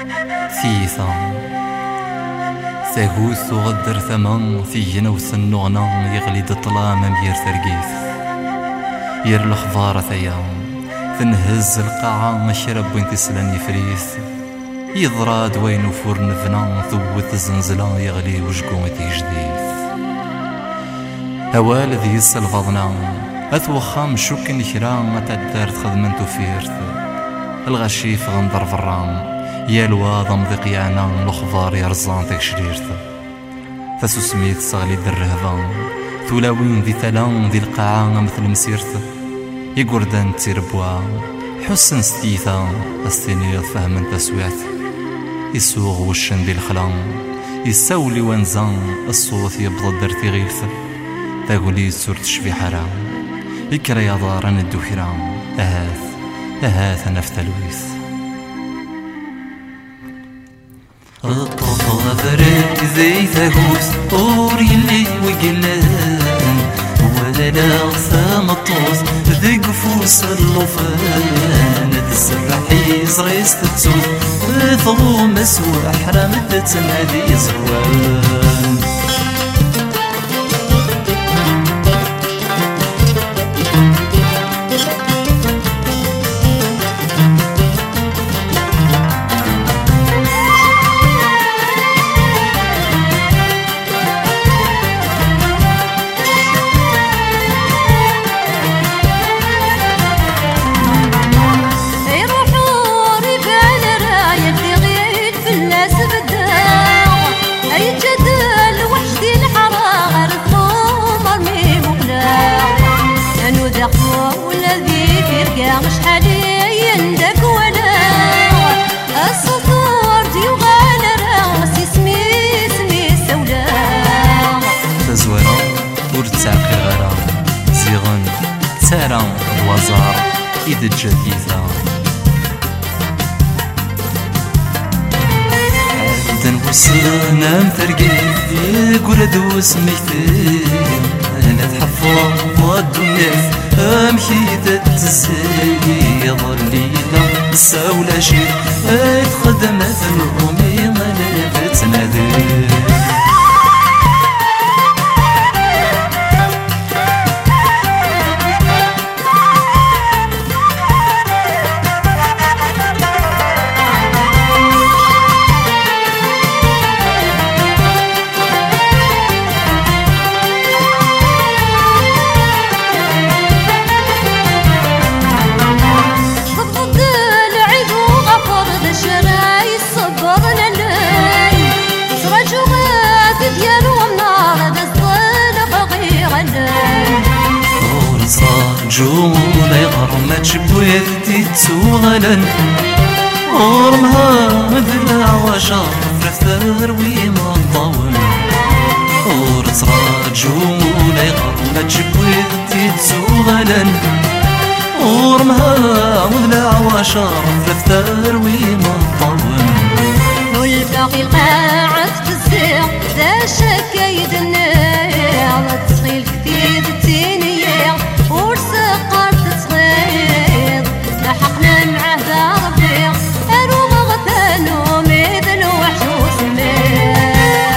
ثيثا ثاقوث وغدر ثمان ثينا وثنغنا يغلي الظلام مير ثرقيث ير الأخبار ثيا تنهز القاعة مشرب وين تسلن يفريث يضراد وين وفور نفنا ثوت الزنزلة يغلي وجقوم تيجديث هوال ذي السلفضنا أثوخام شوكن كرام أتدار خدمنتو فيرث الغشيف غندر فرام يا الواض مضيقيانا الأخبار يرزان تكشريرث فسسميت صغلي الرهبان ثولاوين ذي ثلان ذي القاعة مثل مسيرث يقردان تيربوا حسن ستيثا استنيض فهم تسويعت يسوغ وشن ذي الخلان يساولي وانزان الصوت يبضى درتي غيرث تاقولي سورت شبي حرام يكرا يا داران الدوحرام أهاث نفت الويث الطفا فرق ذي ثاقوث أوري اللي وقلان ولا غثام الطوث ذي قفوس اللوفان تسرحي زريس تتسوث ثغو مسوى حرام تتنادي زوان مش حالي يندك ولا السطور ديوغال راسي سمي سولا تزورا ورتساقي الغرام زيغن تسارا الوزار إيد الجديثة عدن وصنا مترقيت يقول دوس ميتين أنا تحفظ والدنيا أمشي تتسيض الليلة الساولة شي اتخدمت الأمي غلبت نادي جولي غرمت بويدتي تسوغلن غرمها مدلع وشرف رفتر ويما الضوء ورصرا جولي غرمت بويدتي تسوغلن غرمها مدلع وشرف رفتر ويما الضوء والباقي القاعد تسير ذا شكايد النار تسخيل كتير التينية ورسقر تتغير لحقنا معاه ذا ربيع أروم غثانو ميذن وحشوس الميض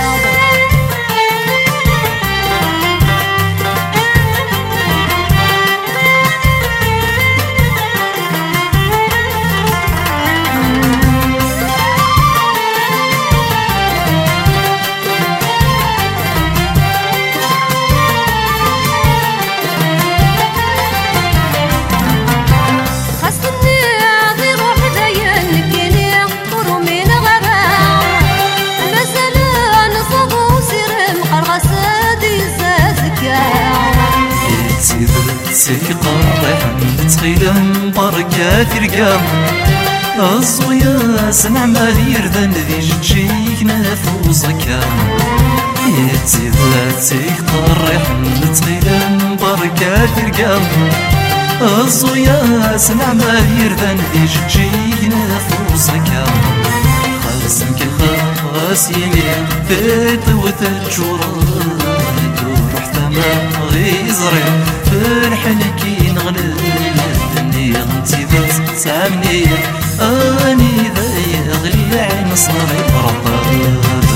سيقا ريحن تخيلن بركات رقام الصويا سنع مالير ذن ذي جيك نفوزك يتزيد سيقا ريحن تخيلن بركات رقام الصويا سنع مالير ذن ذي جيك نفوزك خاسم كي خاس يمين ثيت وتجوران روح ثما غيزري فرحنكي نغلب الدنيا انتي ذات سامني اني ذا يغلي العين صغري رطاد.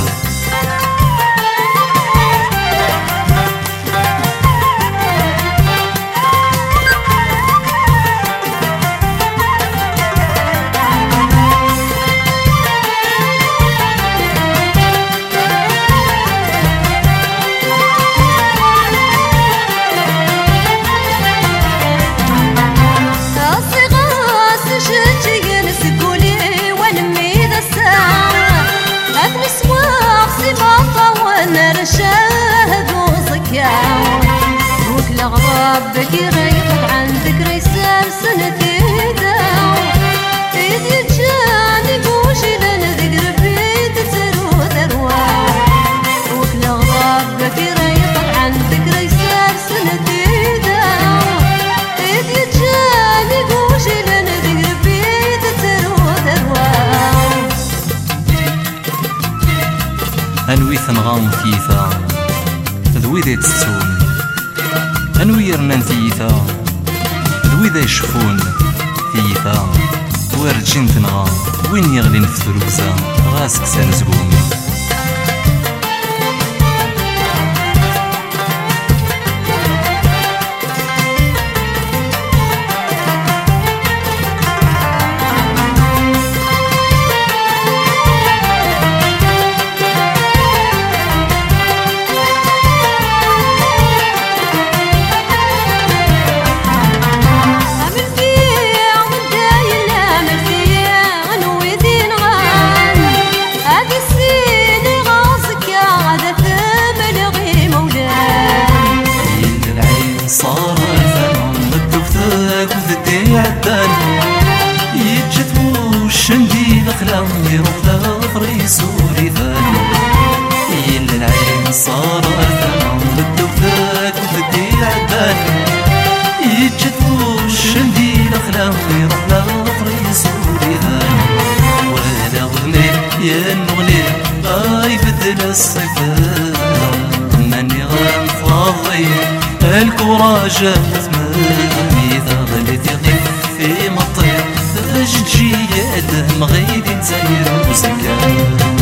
وكل غرابك يريض عندك ريسان سنتي داو إيدي جاني بوشي لنا ذكر بيت ترو ذروا. وكل غرابك يريض عندك ريسان سنتي داو إيدي جاني بوشي لنا ذكر بيت ترو ذروا. أنوي ثنغام ثيثا ذوي ذي تستون، أنوي رنان ثيثا ذوي ذي يشفون ثيثا ورجين تنغام وين يغلي نفث الوزا غاسك سانزقوم. شندي الخلام يروح لغري سوري ثاني يل العين صار ثمن بالدوثاك وفدي عدان يجد شندي الخلام يروح لغري سوري ثاني. ولا غني يا نغني يبدل الصفات ماني غنفضي الكوراج ثماني ذا غليت يقف في مطير جياد مغيدي نزاير وسكان.